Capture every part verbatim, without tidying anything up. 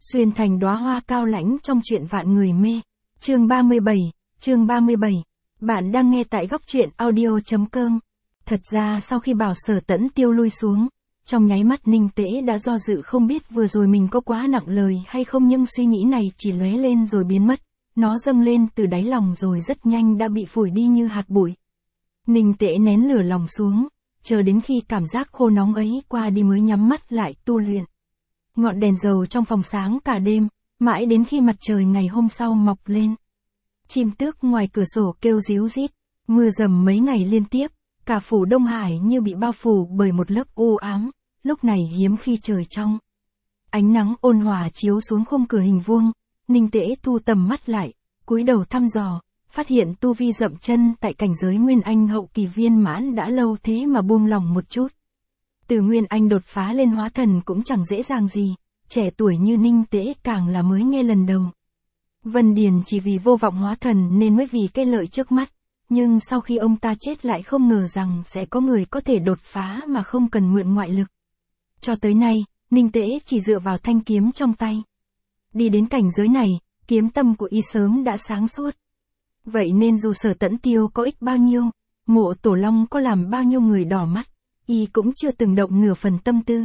Xuyên thành đóa hoa cao lãnh trong truyện vạn người mê. Chương ba mươi bảy, chương ba mươi bảy. Bạn đang nghe tại góc truyện audio chấm com. Thật ra sau khi bảo Sở Tẫn Tiêu lui xuống, trong nháy mắt Ninh Tễ đã do dự không biết vừa rồi mình có quá nặng lời hay không, nhưng suy nghĩ này chỉ lóe lên rồi biến mất. Nó dâng lên từ đáy lòng rồi rất nhanh đã bị phủi đi như hạt bụi. Ninh Tễ nén lửa lòng xuống, chờ đến khi cảm giác khô nóng ấy qua đi mới nhắm mắt lại tu luyện. Ngọn đèn dầu trong phòng sáng cả đêm, mãi đến khi mặt trời ngày hôm sau mọc lên. Chim tước ngoài cửa sổ kêu ríu rít, mưa dầm mấy ngày liên tiếp, cả phủ Đông Hải như bị bao phủ bởi một lớp u ám, lúc này hiếm khi trời trong. Ánh nắng ôn hòa chiếu xuống khung cửa hình vuông, Ninh Tễ thu tầm mắt lại, cúi đầu thăm dò, phát hiện tu vi dậm chân tại cảnh giới Nguyên Anh hậu kỳ viên mãn đã lâu thế mà buông lòng một chút. Từ Nguyên Anh đột phá lên hóa thần cũng chẳng dễ dàng gì, trẻ tuổi như Ninh Tễ càng là mới nghe lần đầu. Vân Điền chỉ vì vô vọng hóa thần nên mới vì cái lợi trước mắt, nhưng sau khi ông ta chết lại không ngờ rằng sẽ có người có thể đột phá mà không cần mượn ngoại lực. Cho tới nay, Ninh Tễ chỉ dựa vào thanh kiếm trong tay. Đi đến cảnh giới này, kiếm tâm của y sớm đã sáng suốt. Vậy nên dù Sở Tẫn Tiêu có ích bao nhiêu, Mộ Tổ Long có làm bao nhiêu người đỏ mắt, y cũng chưa từng động nửa phần tâm tư.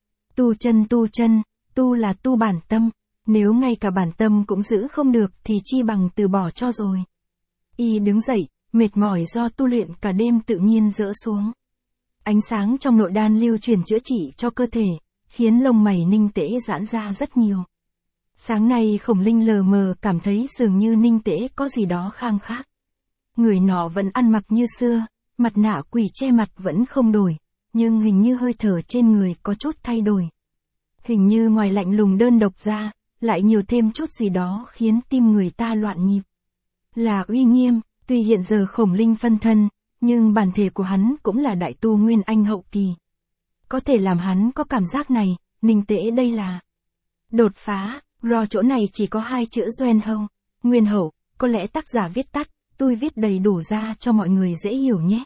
Tu chân tu chân, tu là tu bản tâm, nếu ngay cả bản tâm cũng giữ không được thì chi bằng từ bỏ cho rồi. Y đứng dậy, mệt mỏi do tu luyện cả đêm tự nhiên rỡ xuống. Ánh sáng trong nội đan lưu truyền chữa trị cho cơ thể, khiến lông mày Ninh Tễ giãn ra rất nhiều. Sáng nay Khổng Linh lờ mờ cảm thấy dường như Ninh Tễ có gì đó khang khác. Người nọ vẫn ăn mặc như xưa, mặt nạ quỷ che mặt vẫn không đổi, nhưng hình như hơi thở trên người có chút thay đổi. Hình như ngoài lạnh lùng đơn độc ra, lại nhiều thêm chút gì đó khiến tim người ta loạn nhịp. Là uy nghiêm, tuy hiện giờ Khổng Linh phân thân, nhưng bản thể của hắn cũng là đại tu Nguyên Anh hậu kỳ. Có thể làm hắn có cảm giác này, Ninh Tễ đây là đột phá. Ro chỗ này chỉ có hai chữ Doen Hâu, Nguyên Hậu, có lẽ tác giả viết tắt, tôi viết đầy đủ ra cho mọi người dễ hiểu nhé.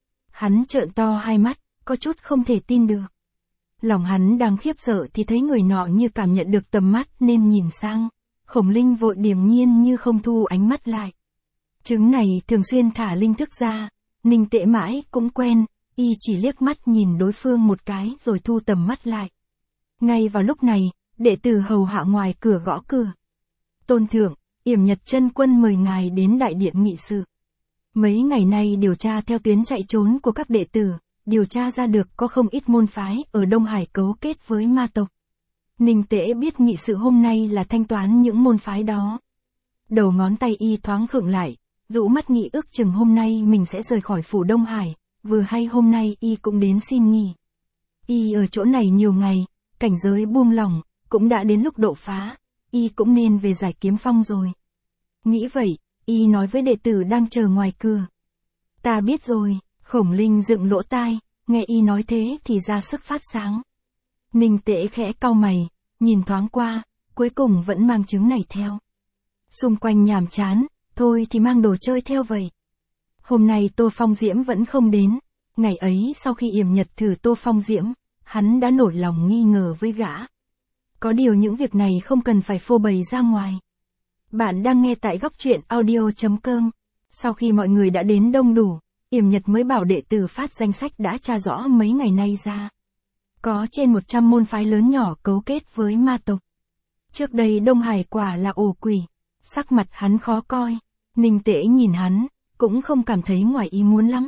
Hắn trợn to hai mắt, có chút không thể tin được. Lòng hắn đang khiếp sợ thì thấy người nọ như cảm nhận được tầm mắt nên nhìn sang. Khổng Linh vội điềm nhiên như không thu ánh mắt lại. Trứng này thường xuyên thả linh thức ra, Ninh Tễ mãi cũng quen, y chỉ liếc mắt nhìn đối phương một cái rồi thu tầm mắt lại. Ngay vào lúc này, đệ tử hầu hạ ngoài cửa gõ cửa. Tôn thượng, Yểm Nhật Chân Quân mời ngài đến đại điện nghị sự. Mấy ngày nay điều tra theo tuyến chạy trốn của các đệ tử, điều tra ra được có không ít môn phái ở Đông Hải cấu kết với ma tộc. Ninh Tễ biết nghị sự hôm nay là thanh toán những môn phái đó. Đầu ngón tay y thoáng khựng lại, dụ mắt nghĩ ước chừng hôm nay mình sẽ rời khỏi phủ Đông Hải, vừa hay hôm nay y cũng đến xin nghỉ. Y ở chỗ này nhiều ngày, cảnh giới buông lỏng, cũng đã đến lúc độ phá, y cũng nên về Giải Kiếm Phong rồi. Nghĩ vậy, y nói với đệ tử đang chờ ngoài cửa. Ta biết rồi. Khổng Linh dựng lỗ tai, nghe y nói thế thì ra sức phát sáng. Ninh Tễ khẽ cau mày, nhìn thoáng qua, cuối cùng vẫn mang trứng này theo. Xung quanh nhàm chán, thôi thì mang đồ chơi theo vậy. Hôm nay Tô Phong Diễm vẫn không đến, ngày ấy sau khi Yểm Nhật thử Tô Phong Diễm, hắn đã nổi lòng nghi ngờ với gã. Có điều những việc này không cần phải phô bày ra ngoài. Bạn đang nghe tại góc truyện audio chấm com. Sau khi mọi người đã đến đông đủ, Yểm Nhật mới bảo đệ tử phát danh sách đã tra rõ mấy ngày nay ra. Có trên một trăm môn phái lớn nhỏ cấu kết với ma tộc. Trước đây Đông Hải quả là ổ quỷ, sắc mặt hắn khó coi. Ninh Tễ nhìn hắn, cũng không cảm thấy ngoài ý muốn lắm.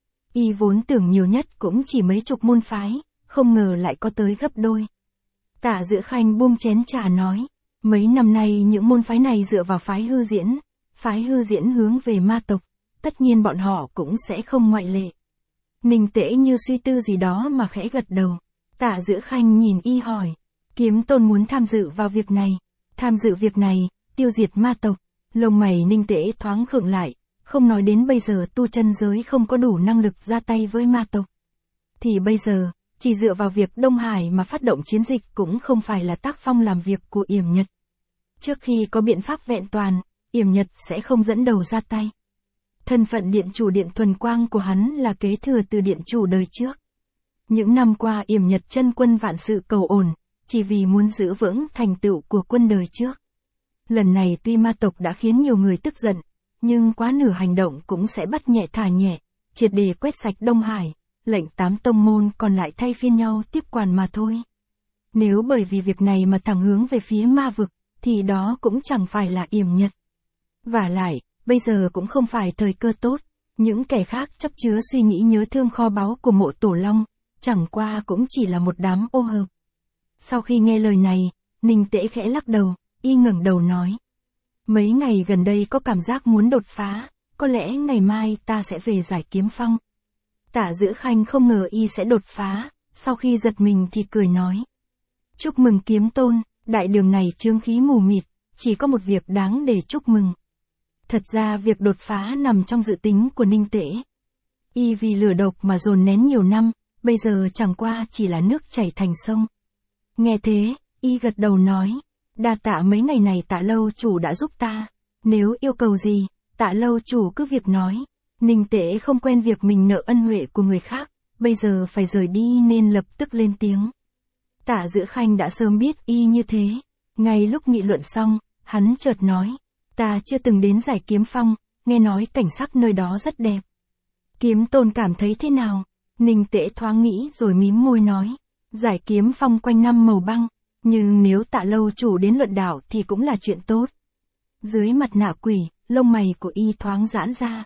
Y vốn tưởng nhiều nhất cũng chỉ mấy chục môn phái, không ngờ lại có tới gấp đôi. Tạ Dự Khanh buông chén trà nói, mấy năm nay những môn phái này dựa vào phái hư diễn, phái hư diễn hướng về ma tộc. Tất nhiên bọn họ cũng sẽ không ngoại lệ. Ninh Tễ như suy tư gì đó mà khẽ gật đầu. Tạ Dự Khanh nhìn y hỏi, Kiếm Tôn muốn tham dự vào việc này. Tham dự việc này, tiêu diệt ma tộc. Lông mày Ninh Tễ thoáng khựng lại, không nói đến bây giờ tu chân giới không có đủ năng lực ra tay với ma tộc. Thì bây giờ, chỉ dựa vào việc Đông Hải mà phát động chiến dịch cũng không phải là tác phong làm việc của Yểm Nhật. Trước khi có biện pháp vẹn toàn, Yểm Nhật sẽ không dẫn đầu ra tay. Thân phận điện chủ điện thuần quang của hắn là kế thừa từ điện chủ đời trước. Những năm qua Yểm Nhật Chân Quân vạn sự cầu ổn, chỉ vì muốn giữ vững thành tựu của quân đời trước. Lần này tuy ma tộc đã khiến nhiều người tức giận, nhưng quá nửa hành động cũng sẽ bắt nhẹ thả nhẹ, triệt để quét sạch Đông Hải, lệnh tám tông môn còn lại thay phiên nhau tiếp quản mà thôi. Nếu bởi vì việc này mà thẳng hướng về phía ma vực, thì đó cũng chẳng phải là yểm nhật. Vả lại, bây giờ cũng không phải thời cơ tốt, những kẻ khác chấp chứa suy nghĩ nhớ thương kho báu của mộ Tổ Long, chẳng qua cũng chỉ là một đám ô hợp. Sau khi nghe lời này, Ninh Tễ khẽ lắc đầu, y ngẩng đầu nói. Mấy ngày gần đây có cảm giác muốn đột phá, có lẽ ngày mai ta sẽ về giải Kiếm Phong. Tả Giữ Khanh không ngờ y sẽ đột phá, sau khi giật mình thì cười nói. Chúc mừng Kiếm Tôn, đại đường này chướng khí mù mịt, chỉ có một việc đáng để chúc mừng. Thật ra việc đột phá nằm trong dự tính của Ninh Tễ. Y vì lửa độc mà dồn nén nhiều năm, bây giờ chẳng qua chỉ là nước chảy thành sông. Nghe thế, y gật đầu nói, đa tạ mấy ngày này Tạ lâu chủ đã giúp ta, nếu yêu cầu gì, Tạ lâu chủ cứ việc nói. Ninh Tễ không quen việc mình nợ ân huệ của người khác, bây giờ phải rời đi nên lập tức lên tiếng. Tả Giữ Khanh đã sớm biết y như thế, ngay lúc nghị luận xong, hắn chợt nói, ta chưa từng đến giải Kiếm Phong, nghe nói cảnh sắc nơi đó rất đẹp. Kiếm Tôn cảm thấy thế nào? Ninh Tễ thoáng nghĩ rồi mím môi nói, giải Kiếm Phong quanh năm màu băng, nhưng nếu Tạ lâu chủ đến luận đạo thì cũng là chuyện tốt. Dưới mặt nạ quỷ, lông mày của y thoáng giãn ra.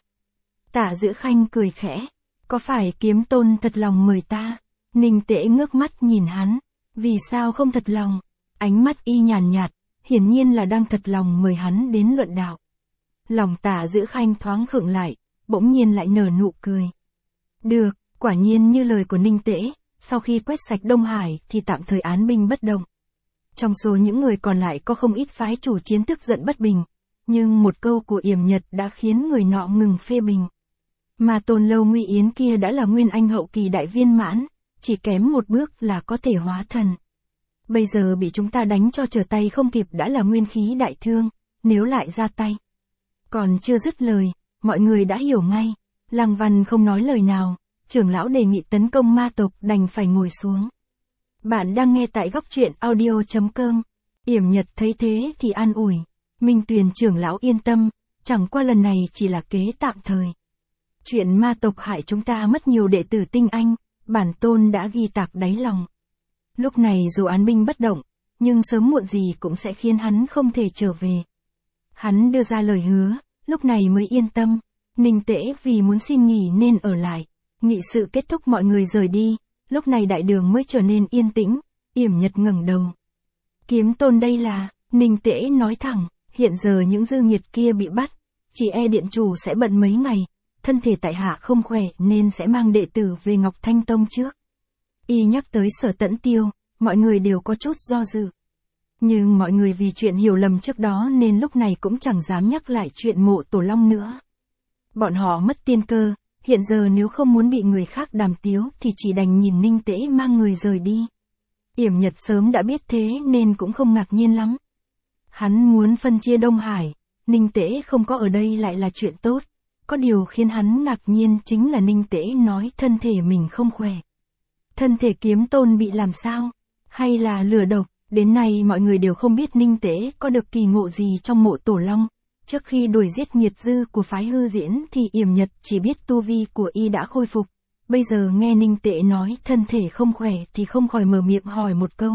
Tả Giữ Khanh cười khẽ, có phải Kiếm Tôn thật lòng mời ta? Ninh Tễ ngước mắt nhìn hắn, vì sao không thật lòng? Ánh mắt y nhàn nhạt, hiển nhiên là đang thật lòng mời hắn đến luận đạo. Lòng Tả Giữ Khanh thoáng khựng lại, bỗng nhiên lại nở nụ cười. Được, quả nhiên như lời của Ninh Tễ, sau khi quét sạch Đông Hải thì tạm thời án binh bất động. Trong số những người còn lại có không ít phái chủ chiến tức giận bất bình, nhưng một câu của Yểm Nhật đã khiến người nọ ngừng phê bình. Mà Tôn Lâu Nguy Yến kia đã là nguyên anh hậu kỳ đại viên mãn, chỉ kém một bước là có thể hóa thần. Bây giờ bị chúng ta đánh cho trở tay không kịp đã là nguyên khí đại thương, nếu lại ra tay. Còn chưa dứt lời, mọi người đã hiểu ngay, Lăng Văn không nói lời nào, trưởng lão đề nghị tấn công ma tộc đành phải ngồi xuống. Bạn đang nghe tại góc truyện audio chấm com. Yểm Nhật thấy thế thì an ủi, Minh Tuyền trưởng lão yên tâm, chẳng qua lần này chỉ là kế tạm thời. Chuyện ma tộc hại chúng ta mất nhiều đệ tử tinh anh, bản tôn đã ghi tạc đáy lòng. Lúc này dù án binh bất động, nhưng sớm muộn gì cũng sẽ khiến hắn không thể trở về. Hắn đưa ra lời hứa, lúc này mới yên tâm. Ninh Tễ vì muốn xin nghỉ nên ở lại. Nghị sự kết thúc mọi người rời đi, lúc này đại đường mới trở nên yên tĩnh. Yểm Nhật ngẩng đầu. Kiếm Tôn đây là, Ninh Tễ nói thẳng, hiện giờ những dư nghiệt kia bị bắt, chỉ e điện chủ sẽ bận mấy ngày, thân thể tại hạ không khỏe nên sẽ mang đệ tử về Ngọc Thanh Tông trước. Y nhắc tới Sở Tẫn Tiêu, mọi người đều có chút do dự. Nhưng mọi người vì chuyện hiểu lầm trước đó nên lúc này cũng chẳng dám nhắc lại chuyện mộ Tổ Long nữa. Bọn họ mất tiên cơ, hiện giờ nếu không muốn bị người khác đàm tiếu thì chỉ đành nhìn Ninh Tễ mang người rời đi. Yểm Nhật sớm đã biết thế nên cũng không ngạc nhiên lắm. Hắn muốn phân chia Đông Hải, Ninh Tễ không có ở đây lại là chuyện tốt. Có điều khiến hắn ngạc nhiên chính là Ninh Tễ nói thân thể mình không khỏe. Thân thể Kiếm Tôn bị làm sao? Hay là lửa độc? Đến nay mọi người đều không biết Ninh Tễ có được kỳ ngộ gì trong mộ Tổ Long. Trước khi đuổi giết nghiệt dư của phái Hư Diễn thì Yểm Nhật chỉ biết tu vi của y đã khôi phục. Bây giờ nghe Ninh Tễ nói thân thể không khỏe thì không khỏi mở miệng hỏi một câu.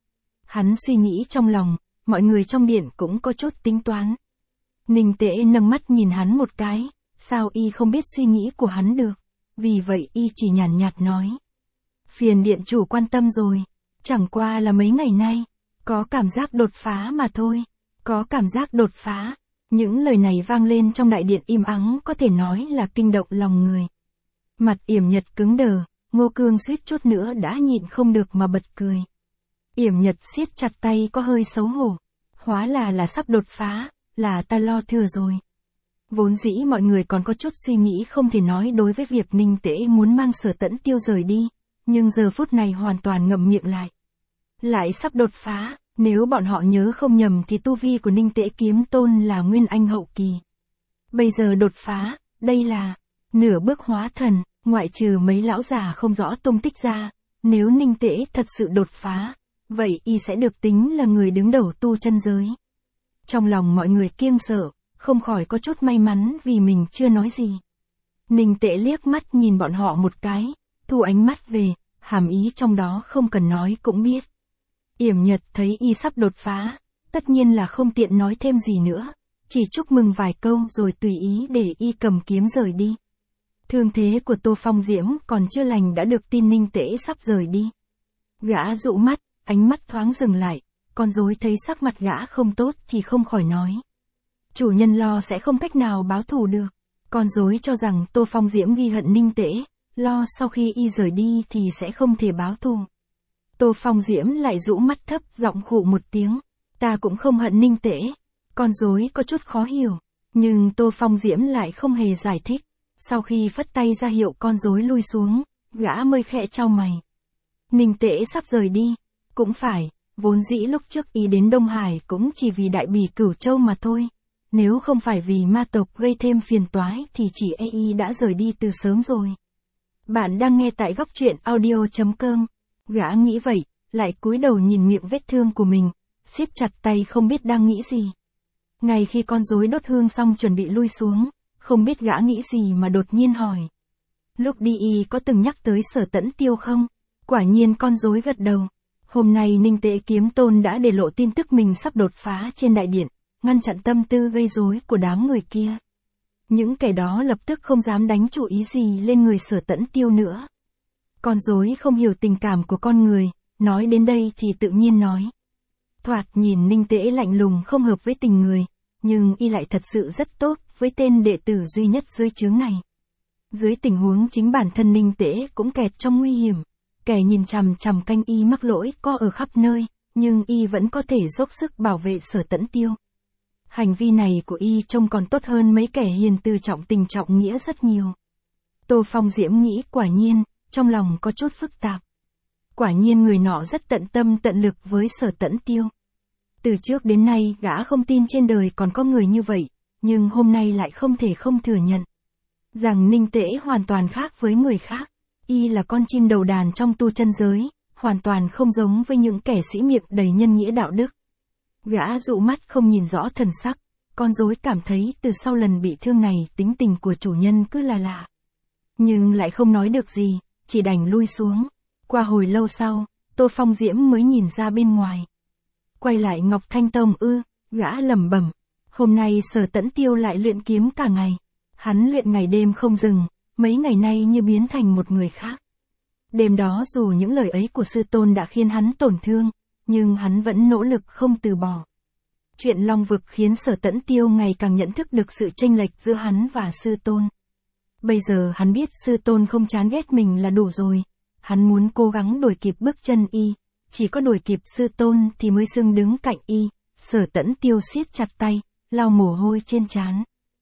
Hắn suy nghĩ trong lòng, mọi người trong điện cũng có chút tính toán. Ninh Tễ nâng mắt nhìn hắn một cái, sao y không biết suy nghĩ của hắn được? Vì vậy y chỉ nhàn nhạt nói. Phiền điện chủ quan tâm rồi, chẳng qua là mấy ngày nay, có cảm giác đột phá mà thôi, có cảm giác đột phá. Những lời này vang lên trong đại điện im ắng có thể nói là kinh động lòng người. Mặt Yểm Nhật cứng đờ, Ngô Cương suýt chút nữa đã nhịn không được mà bật cười. Yểm Nhật siết chặt tay có hơi xấu hổ. Hóa là là sắp đột phá, là ta lo thừa rồi. Vốn dĩ mọi người còn có chút suy nghĩ không thể nói đối với việc Ninh Tễ muốn mang Sở Tẫn Tiêu rời đi, nhưng giờ phút này hoàn toàn ngậm miệng lại. Lại sắp đột phá, nếu bọn họ nhớ không nhầm thì tu vi của Ninh Tễ Kiếm Tôn là nguyên anh hậu kỳ. Bây giờ đột phá, đây là nửa bước hóa thần, ngoại trừ mấy lão già không rõ tung tích ra, nếu Ninh Tễ thật sự đột phá, vậy y sẽ được tính là người đứng đầu tu chân giới. Trong lòng mọi người kiêng sợ, không khỏi có chút may mắn vì mình chưa nói gì. Ninh Tễ liếc mắt nhìn bọn họ một cái, thu ánh mắt về, hàm ý trong đó không cần nói cũng biết. Yểm Nhật thấy y sắp đột phá, tất nhiên là không tiện nói thêm gì nữa, chỉ chúc mừng vài câu rồi tùy ý để y cầm kiếm rời đi. Thương thế của Tô Phong Diễm còn chưa lành đã được tin Ninh Tễ sắp rời đi. Gã dụ mắt, ánh mắt thoáng dừng lại, con rối thấy sắc mặt gã không tốt thì không khỏi nói. Chủ nhân lo sẽ không cách nào báo thù được. Con rối cho rằng Tô Phong Diễm ghi hận Ninh Tễ, lo sau khi y rời đi thì sẽ không thể báo thù. Tô Phong Diễm lại rũ mắt thấp giọng khụ một tiếng. Ta cũng không hận Ninh Tễ. Con rối có chút khó hiểu, nhưng Tô Phong Diễm lại không hề giải thích. Sau khi phất tay ra hiệu con rối lui xuống, gã mới khẽ chau mày. Ninh Tễ sắp rời đi. Cũng phải, vốn dĩ lúc trước y đến Đông Hải cũng chỉ vì Đại Bỉ Cửu Châu mà thôi. Nếu không phải vì ma tộc gây thêm phiền toái thì chỉ e y đã rời đi từ sớm rồi. Bạn đang nghe tại góc truyện audio chấm com. Gã nghĩ vậy, lại cúi đầu nhìn miệng vết thương của mình, siết chặt tay không biết đang nghĩ gì. Ngay khi con rối đốt hương xong chuẩn bị lui xuống, không biết gã nghĩ gì mà đột nhiên hỏi. Lúc đi y có từng nhắc tới Sở Tẫn Tiêu không? Quả nhiên con rối gật đầu. Hôm nay Ninh Tễ Kiếm Tôn đã để lộ tin tức mình sắp đột phá trên đại điện, ngăn chặn tâm tư gây rối của đám người kia. Những kẻ đó lập tức không dám đánh chủ ý gì lên người Sở Tẫn Tiêu nữa. Con rối không hiểu tình cảm của con người, nói đến đây thì tự nhiên nói. Thoạt nhìn Ninh Tễ lạnh lùng không hợp với tình người, nhưng y lại thật sự rất tốt với tên đệ tử duy nhất dưới chướng này. Dưới tình huống chính bản thân Ninh Tễ cũng kẹt trong nguy hiểm, kẻ nhìn chằm chằm canh y mắc lỗi có ở khắp nơi, nhưng y vẫn có thể dốc sức bảo vệ Sở Tẫn Tiêu. Hành vi này của y trông còn tốt hơn mấy kẻ hiền từ trọng tình trọng nghĩa rất nhiều. Tô Phong Diễm nghĩ quả nhiên, trong lòng có chút phức tạp. Quả nhiên người nọ rất tận tâm tận lực với Sở Tẫn Tiêu. Từ trước đến nay gã không tin trên đời còn có người như vậy, nhưng hôm nay lại không thể không thừa nhận. Rằng Ninh Tễ hoàn toàn khác với người khác. Y là con chim đầu đàn trong tu chân giới, hoàn toàn không giống với những kẻ sĩ miệng đầy nhân nghĩa đạo đức. Gã dụ mắt không nhìn rõ thần sắc, con rối cảm thấy từ sau lần bị thương này tính tình của chủ nhân cứ là lạ. Nhưng lại không nói được gì, chỉ đành lui xuống. Qua hồi lâu sau, Tô Phong Diễm mới nhìn ra bên ngoài. Quay lại Ngọc Thanh Tông ư, gã lẩm bẩm. Hôm nay Sở Tẫn Tiêu lại luyện kiếm cả ngày. Hắn luyện ngày đêm không dừng, mấy ngày nay như biến thành một người khác. Đêm đó dù những lời ấy của sư tôn đã khiến hắn tổn thương, nhưng hắn vẫn nỗ lực không từ bỏ. Chuyện Long Vực khiến Sở Tẫn Tiêu ngày càng nhận thức được sự chênh lệch giữa hắn và sư tôn. Bây giờ hắn biết sư tôn không chán ghét mình là đủ rồi. Hắn muốn cố gắng đuổi kịp bước chân y, chỉ có đuổi kịp sư tôn thì mới xứng đứng cạnh y. Sở Tẫn Tiêu siết chặt tay, lau mồ hôi trên trán.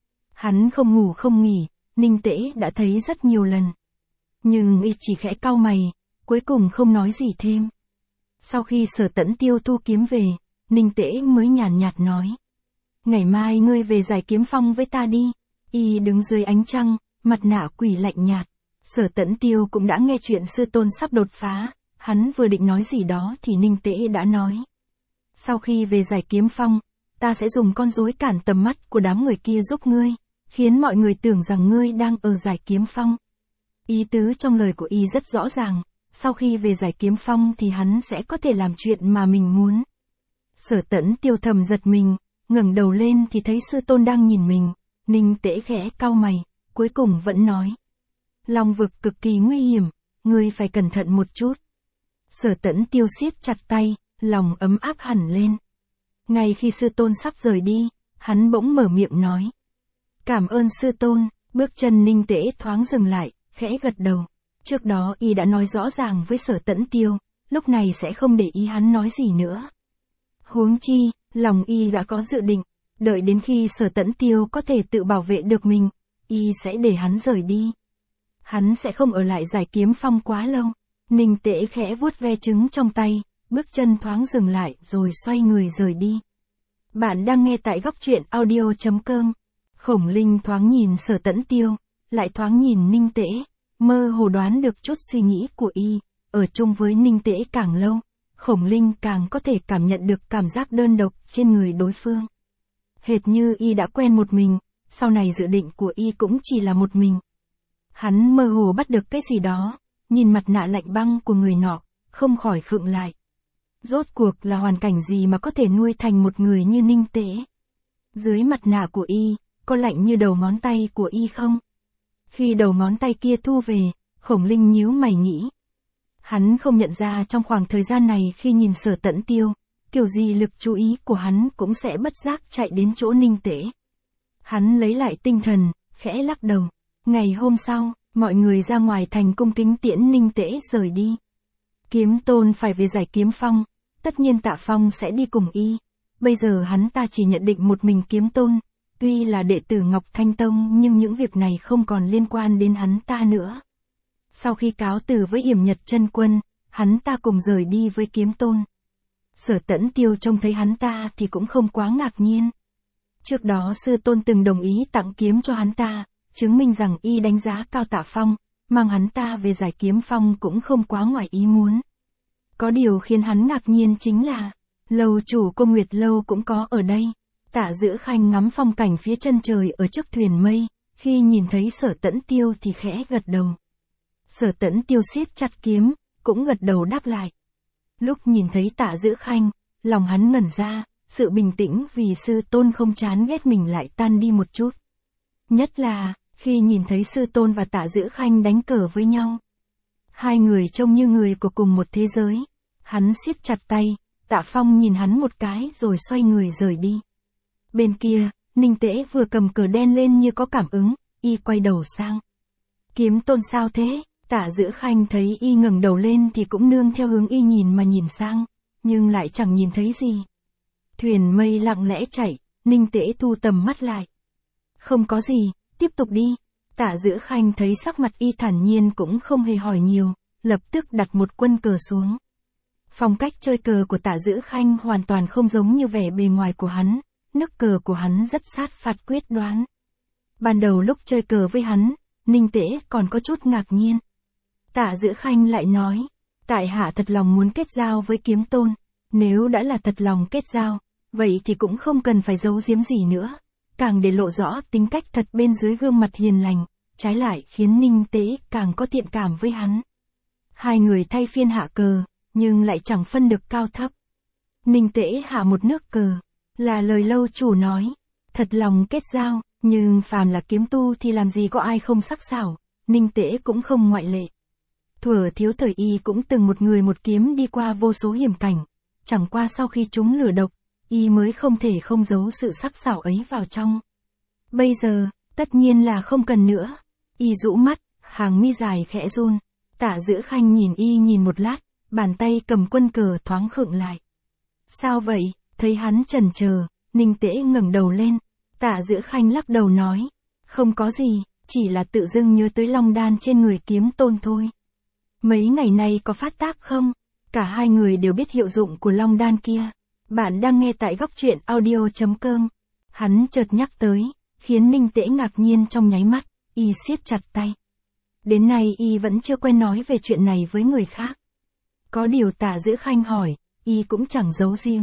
Hắn không ngủ không nghỉ, Ninh Tễ đã thấy rất nhiều lần. Nhưng y chỉ khẽ cau mày, cuối cùng không nói gì thêm. Sau khi Sở Tẫn Tiêu thu kiếm về, Ninh Tễ mới nhàn nhạt nói. Ngày mai ngươi về giải kiếm phong với ta đi. Y đứng dưới ánh trăng, mặt nạ quỷ lạnh nhạt. Sở Tẫn Tiêu cũng đã nghe chuyện sư tôn sắp đột phá, hắn vừa định nói gì đó thì Ninh Tễ đã nói. Sau khi về giải kiếm phong, ta sẽ dùng con rối cản tầm mắt của đám người kia giúp ngươi, khiến mọi người tưởng rằng ngươi đang ở giải kiếm phong. Ý tứ trong lời của y rất rõ ràng, sau khi về giải kiếm phong thì hắn sẽ có thể làm chuyện mà mình muốn. Sở Tẫn Tiêu thầm giật mình, ngẩng đầu lên thì thấy sư tôn đang nhìn mình, Ninh Tễ khẽ cau mày, cuối cùng vẫn nói. Long Vực cực kỳ nguy hiểm, ngươi phải cẩn thận một chút. Sở Tẫn Tiêu siết chặt tay, lòng ấm áp hẳn lên. Ngay khi sư tôn sắp rời đi, hắn bỗng mở miệng nói. Cảm ơn sư tôn, bước chân Ninh Tễ thoáng dừng lại, khẽ gật đầu. Trước đó y đã nói rõ ràng với Sở Tẫn Tiêu, lúc này sẽ không để ý hắn nói gì nữa. Huống chi, lòng y đã có dự định, đợi đến khi Sở Tẫn Tiêu có thể tự bảo vệ được mình, y sẽ để hắn rời đi. Hắn sẽ không ở lại giải kiếm phong quá lâu. Ninh Tễ khẽ vuốt ve trứng trong tay, bước chân thoáng dừng lại rồi xoay người rời đi. Bạn đang nghe tại góc truyện audio chấm com. Khổng Linh thoáng nhìn Sở Tẫn Tiêu, lại thoáng nhìn Ninh Tễ, mơ hồ đoán được chút suy nghĩ của y, ở chung với Ninh Tễ càng lâu, Khổng Linh càng có thể cảm nhận được cảm giác đơn độc trên người đối phương. Hệt như y đã quen một mình, sau này dự định của y cũng chỉ là một mình. Hắn mơ hồ bắt được cái gì đó, nhìn mặt nạ lạnh băng của người nọ, không khỏi khựng lại. Rốt cuộc là hoàn cảnh gì mà có thể nuôi thành một người như Ninh Tế? Dưới mặt nạ của y, có lạnh như đầu ngón tay của y không? Khi đầu ngón tay kia thu về, Khổng Linh nhíu mày nghĩ. Hắn không nhận ra trong khoảng thời gian này khi nhìn Sở Tẫn Tiêu, kiểu gì lực chú ý của hắn cũng sẽ bất giác chạy đến chỗ Ninh Tế. Hắn lấy lại tinh thần, khẽ lắc đầu. Ngày hôm sau, mọi người ra ngoài thành cung kính tiễn Ninh Tế rời đi. Kiếm Tôn phải về giải Kiếm Phong, tất nhiên Tạ Phong sẽ đi cùng y. Bây giờ hắn ta chỉ nhận định một mình Kiếm Tôn, tuy là đệ tử Ngọc Thanh Tông nhưng những việc này không còn liên quan đến hắn ta nữa. Sau khi cáo từ với Yểm Nhật Chân Quân, hắn ta cùng rời đi với Kiếm Tôn. Sở Tẫn Tiêu trông thấy hắn ta thì cũng không quá ngạc nhiên. Trước đó sư tôn từng đồng ý tặng kiếm cho hắn ta, chứng minh rằng y đánh giá cao Tạ Phong, mang hắn ta về giải Kiếm Phong cũng không quá ngoài ý muốn. Có điều khiến hắn ngạc nhiên chính là, lầu chủ Cô Nguyệt Lâu cũng có ở đây. Tạ Dữ Khanh ngắm phong cảnh phía chân trời ở trước thuyền mây, khi nhìn thấy Sở Tẫn Tiêu thì khẽ gật đầu. Sở Tẫn Tiêu siết chặt kiếm, cũng gật đầu đáp lại. Lúc nhìn thấy Tạ Dữ Khanh, lòng hắn ngẩn ra, sự bình tĩnh vì sư tôn không chán ghét mình lại tan đi một chút. Nhất là, khi nhìn thấy sư tôn và Tạ Dữ Khanh đánh cờ với nhau. Hai người trông như người của cùng một thế giới. Hắn siết chặt tay, Tạ Phong nhìn hắn một cái rồi xoay người rời đi. Bên kia, Ninh Tế vừa cầm cờ đen lên như có cảm ứng, y quay đầu sang. Kiếm Tôn sao thế? Tạ Dữ Khanh thấy y ngẩng đầu lên thì cũng nương theo hướng y nhìn mà nhìn sang, nhưng lại chẳng nhìn thấy gì. Thuyền mây lặng lẽ chạy, Ninh Tế thu tầm mắt lại. Không có gì, tiếp tục đi. Tạ Dữ Khanh thấy sắc mặt y thản nhiên cũng không hề hỏi nhiều, lập tức đặt một quân cờ xuống. Phong cách chơi cờ của Tạ Dữ Khanh hoàn toàn không giống như vẻ bề ngoài của hắn, nước cờ của hắn rất sát phạt quyết đoán. Ban đầu lúc chơi cờ với hắn, Ninh Tế còn có chút ngạc nhiên. Tạ Dữ Khanh lại nói, tại hạ thật lòng muốn kết giao với Kiếm Tôn, nếu đã là thật lòng kết giao, vậy thì cũng không cần phải giấu giếm gì nữa, càng để lộ rõ tính cách thật bên dưới gương mặt hiền lành, trái lại khiến Ninh Tế càng có thiện cảm với hắn. Hai người thay phiên hạ cờ, nhưng lại chẳng phân được cao thấp. Ninh Tế hạ một nước cờ, là lời lâu chủ nói, thật lòng kết giao, nhưng phàm là kiếm tu thì làm gì có ai không sắc sảo, Ninh Tế cũng không ngoại lệ. Thuở thiếu thời y cũng từng một người một kiếm đi qua vô số hiểm cảnh, chẳng qua sau khi trúng lửa độc, y mới không thể không giấu sự sắc sảo ấy vào trong. Bây giờ, tất nhiên là không cần nữa. Y rũ mắt, hàng mi dài khẽ run. Tạ Dữ Khanh nhìn y nhìn một lát, bàn tay cầm quân cờ thoáng khựng lại. Sao vậy? Thấy hắn chần chờ, Ninh Tế ngẩng đầu lên. Tạ Dữ Khanh lắc đầu nói, không có gì, chỉ là tự dưng nhớ tới long đan trên người Kiếm Tôn thôi. Mấy ngày nay có phát tác không? Cả hai người đều biết hiệu dụng của long đan kia. Bạn đang nghe tại góc truyện audio chấm com. Hắn chợt nhắc tới, khiến Ninh Tế ngạc nhiên trong nháy mắt, y siết chặt tay. Đến nay y vẫn chưa quen nói về chuyện này với người khác. Có điều Tạ Dữ Khanh hỏi, y cũng chẳng giấu giếm.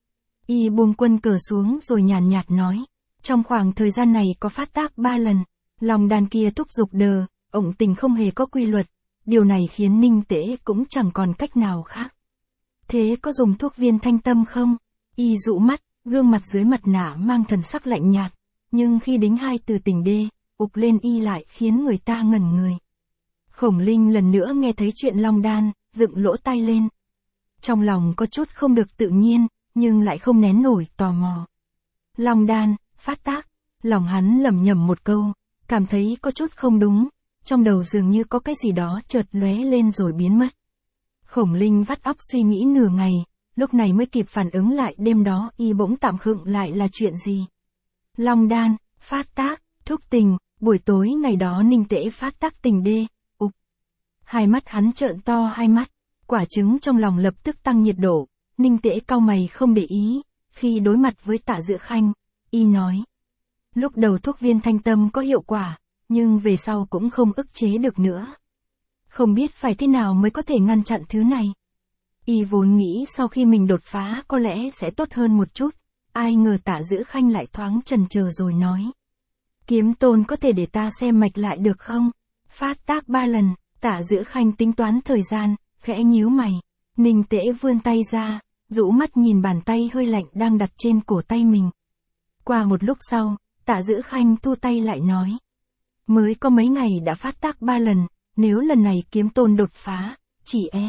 Y buông quân cờ xuống rồi nhàn nhạt nói, trong khoảng thời gian này có phát tác ba lần, lòng đàn kia thúc giục đờ, ổng tình không hề có quy luật, điều này khiến Ninh Tế cũng chẳng còn cách nào khác. Thế có dùng thuốc viên thanh tâm không? Y dụ mắt, gương mặt dưới mặt nạ mang thần sắc lạnh nhạt, nhưng khi đính hai từ tình đê, ục lên y lại khiến người ta ngẩn người. Khổng Linh lần nữa nghe thấy chuyện long đan, dựng lỗ tai lên. Trong lòng có chút không được tự nhiên, nhưng lại không nén nổi tò mò. Long đan, phát tác, lòng hắn lẩm nhẩm một câu, cảm thấy có chút không đúng, trong đầu dường như có cái gì đó chợt lóe lên rồi biến mất. Khổng Linh vắt óc suy nghĩ nửa ngày, lúc này mới kịp phản ứng lại đêm đó y bỗng tạm khựng lại là chuyện gì. Long đan, phát tác, thúc tình, buổi tối ngày đó Ninh Tế phát tác tình đê, ục. Hai mắt hắn trợn to hai mắt, quả trứng trong lòng lập tức tăng nhiệt độ, Ninh Tế cau mày không để ý, khi đối mặt với Tạ Dữ Khanh, y nói. Lúc đầu thuốc viên thanh tâm có hiệu quả, nhưng về sau cũng không ức chế được nữa. Không biết phải thế nào mới có thể ngăn chặn thứ này. Y vốn nghĩ sau khi mình đột phá có lẽ sẽ tốt hơn một chút, ai ngờ Tạ Dữ Khanh lại thoáng chần chờ rồi nói. Kiếm Tôn có thể để ta xem mạch lại được không? Phát tác ba lần, Tạ Dữ Khanh tính toán thời gian, khẽ nhíu mày. Ninh Tễ vươn tay ra, rũ mắt nhìn bàn tay hơi lạnh đang đặt trên cổ tay mình. Qua một lúc sau, Tạ Dữ Khanh thu tay lại nói. Mới có mấy ngày đã phát tác ba lần, nếu lần này Kiếm Tôn đột phá, chỉ e.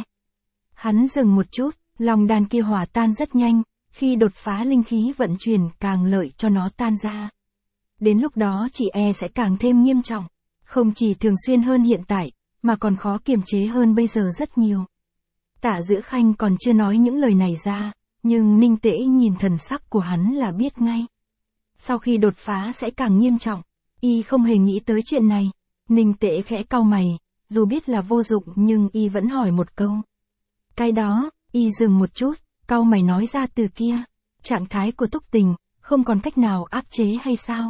Hắn dừng một chút, lòng đàn kia hòa tan rất nhanh, khi đột phá linh khí vận chuyển càng lợi cho nó tan ra. Đến lúc đó chỉ e sẽ càng thêm nghiêm trọng, không chỉ thường xuyên hơn hiện tại, mà còn khó kiềm chế hơn bây giờ rất nhiều. Tạ Dữ Khanh còn chưa nói những lời này ra, nhưng Ninh Tễ nhìn thần sắc của hắn là biết ngay. Sau khi đột phá sẽ càng nghiêm trọng, y không hề nghĩ tới chuyện này. Ninh Tễ khẽ cau mày, dù biết là vô dụng nhưng y vẫn hỏi một câu. Cái đó, y dừng một chút, cau mày nói ra từ kia. Trạng thái của Túc Tình, không còn cách nào áp chế hay sao?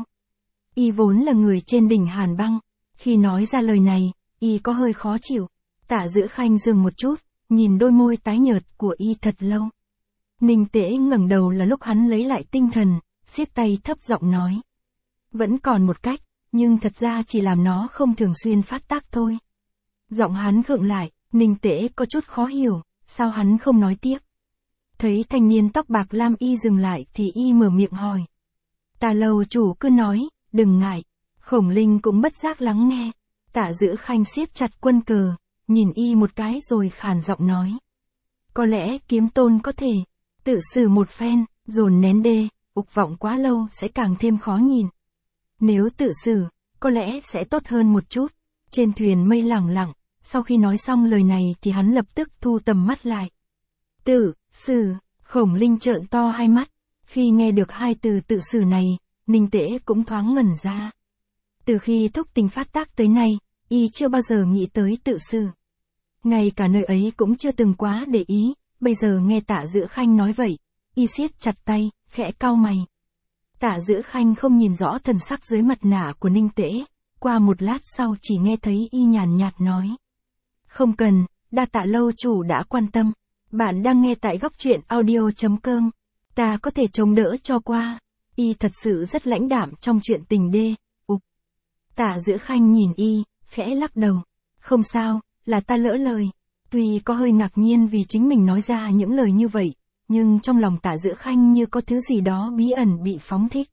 Y vốn là người trên đỉnh hàn băng, khi nói ra lời này, y có hơi khó chịu. Tạ Dữ Khanh dừng một chút, nhìn đôi môi tái nhợt của y thật lâu. Ninh Tễ ngẩng đầu là lúc hắn lấy lại tinh thần, siết tay thấp giọng nói. Vẫn còn một cách, nhưng thật ra chỉ làm nó không thường xuyên phát tác thôi. Giọng hắn gượng lại, Ninh Tễ có chút khó hiểu, sao hắn không nói tiếp. Thấy thanh niên tóc bạc lam y dừng lại thì y mở miệng hỏi. Tạ lầu chủ cứ nói, đừng ngại. Khổng Linh cũng bất giác lắng nghe. Tạ Dữ Khanh siết chặt quân cờ, nhìn y một cái rồi khàn giọng nói. Có lẽ Kiếm Tôn có thể tự xử một phen, dồn nén đê, ục vọng quá lâu sẽ càng thêm khó nhìn. Nếu tự xử, có lẽ sẽ tốt hơn một chút. Trên thuyền mây lẳng lặng, sau khi nói xong lời này thì hắn lập tức thu tầm mắt lại. Tự xử, Khổng Linh trợn to hai mắt. Khi nghe được hai từ tự xử này, Ninh Tễ cũng thoáng ngẩn ra. Từ khi Thúc Tình phát tác tới nay, y chưa bao giờ nghĩ tới tự xử. Ngay cả nơi ấy cũng chưa từng quá để ý, bây giờ nghe Tạ Dữ Khanh nói vậy, y siết chặt tay, khẽ cau mày. Tạ Dữ Khanh không nhìn rõ thần sắc dưới mặt nạ của Ninh Tễ, qua một lát sau chỉ nghe thấy y nhàn nhạt nói. Không cần, đa tạ lâu chủ đã quan tâm. Bạn đang nghe tại góc truyện audio chấm com. Ta có thể chống đỡ cho qua. Y thật sự rất lãnh đạm trong chuyện tình đê. Ục. Tạ Dữ Khanh nhìn y, khẽ lắc đầu. Không sao, là ta lỡ lời. Tuy có hơi ngạc nhiên vì chính mình nói ra những lời như vậy, nhưng trong lòng Tạ Dữ Khanh như có thứ gì đó bí ẩn bị phóng thích.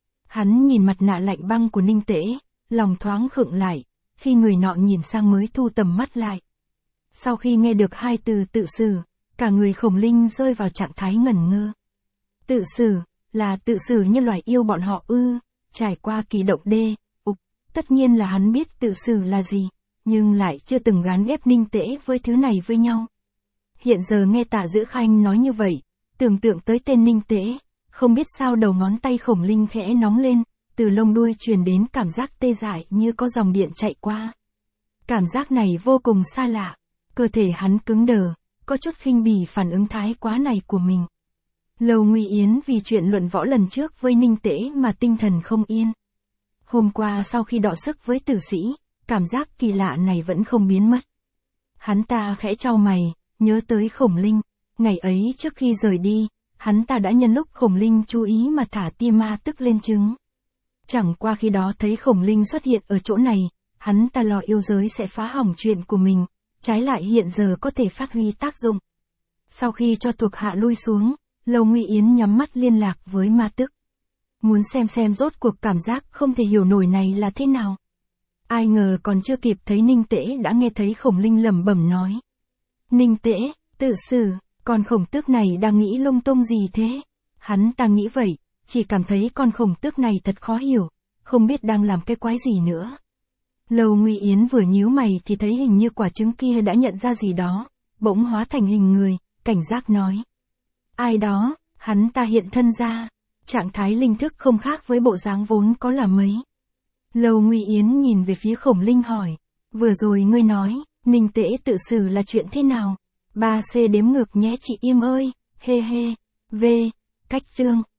Hắn nhìn mặt nạ lạnh băng của Ninh Tễ, lòng thoáng khựng lại, khi người nọ nhìn sang mới thu tầm mắt lại. Sau khi nghe được hai từ tự xử, cả người Khổng Linh rơi vào trạng thái ngẩn ngơ. Tự xử, là tự xử như loài yêu bọn họ ư, trải qua kỳ động đê, ục, tất nhiên là hắn biết tự xử là gì, nhưng lại chưa từng gán ghép Ninh Tễ với thứ này với nhau. Hiện giờ nghe Tạ Dữ Khanh nói như vậy, tưởng tượng tới tên Ninh Tễ, không biết sao đầu ngón tay Khổng Linh khẽ nóng lên, từ lông đuôi truyền đến cảm giác tê dại như có dòng điện chạy qua. Cảm giác này vô cùng xa lạ, cơ thể hắn cứng đờ, có chút khinh bỉ phản ứng thái quá này của mình. Lầu Nguy Yến vì chuyện luận võ lần trước với Ninh Tễ mà tinh thần không yên. Hôm qua sau khi đọ sức với tử sĩ, cảm giác kỳ lạ này vẫn không biến mất. Hắn ta khẽ chau mày, nhớ tới Khổng Linh. Ngày ấy trước khi rời đi, hắn ta đã nhân lúc Khổng Linh chú ý mà thả tia ma tức lên trứng. Chẳng qua khi đó thấy Khổng Linh xuất hiện ở chỗ này, hắn ta lo yêu giới sẽ phá hỏng chuyện của mình, trái lại hiện giờ có thể phát huy tác dụng. Sau khi cho thuộc hạ lui xuống, Lầu Nguy Yến nhắm mắt liên lạc với ma tức. Muốn xem xem rốt cuộc cảm giác không thể hiểu nổi này là thế nào. Ai ngờ còn chưa kịp thấy Ninh Tễ đã nghe thấy Khổng Linh lẩm bẩm nói. Ninh Tễ, tự xử, con khổng tước này đang nghĩ lung tung gì thế? Hắn ta nghĩ vậy, chỉ cảm thấy con khổng tước này thật khó hiểu, không biết đang làm cái quái gì nữa. Lầu Nguy Yến vừa nhíu mày thì thấy hình như quả trứng kia đã nhận ra gì đó, bỗng hóa thành hình người, cảnh giác nói. Ai đó, hắn ta hiện thân ra, trạng thái linh thức không khác với bộ dáng vốn có là mấy. Lầu Nguy Yến nhìn về phía Khổng Linh hỏi, vừa rồi ngươi nói, Ninh Tễ tự xử là chuyện thế nào? ba C đếm ngược nhé chị im ơi, hê hê, V, cách tương.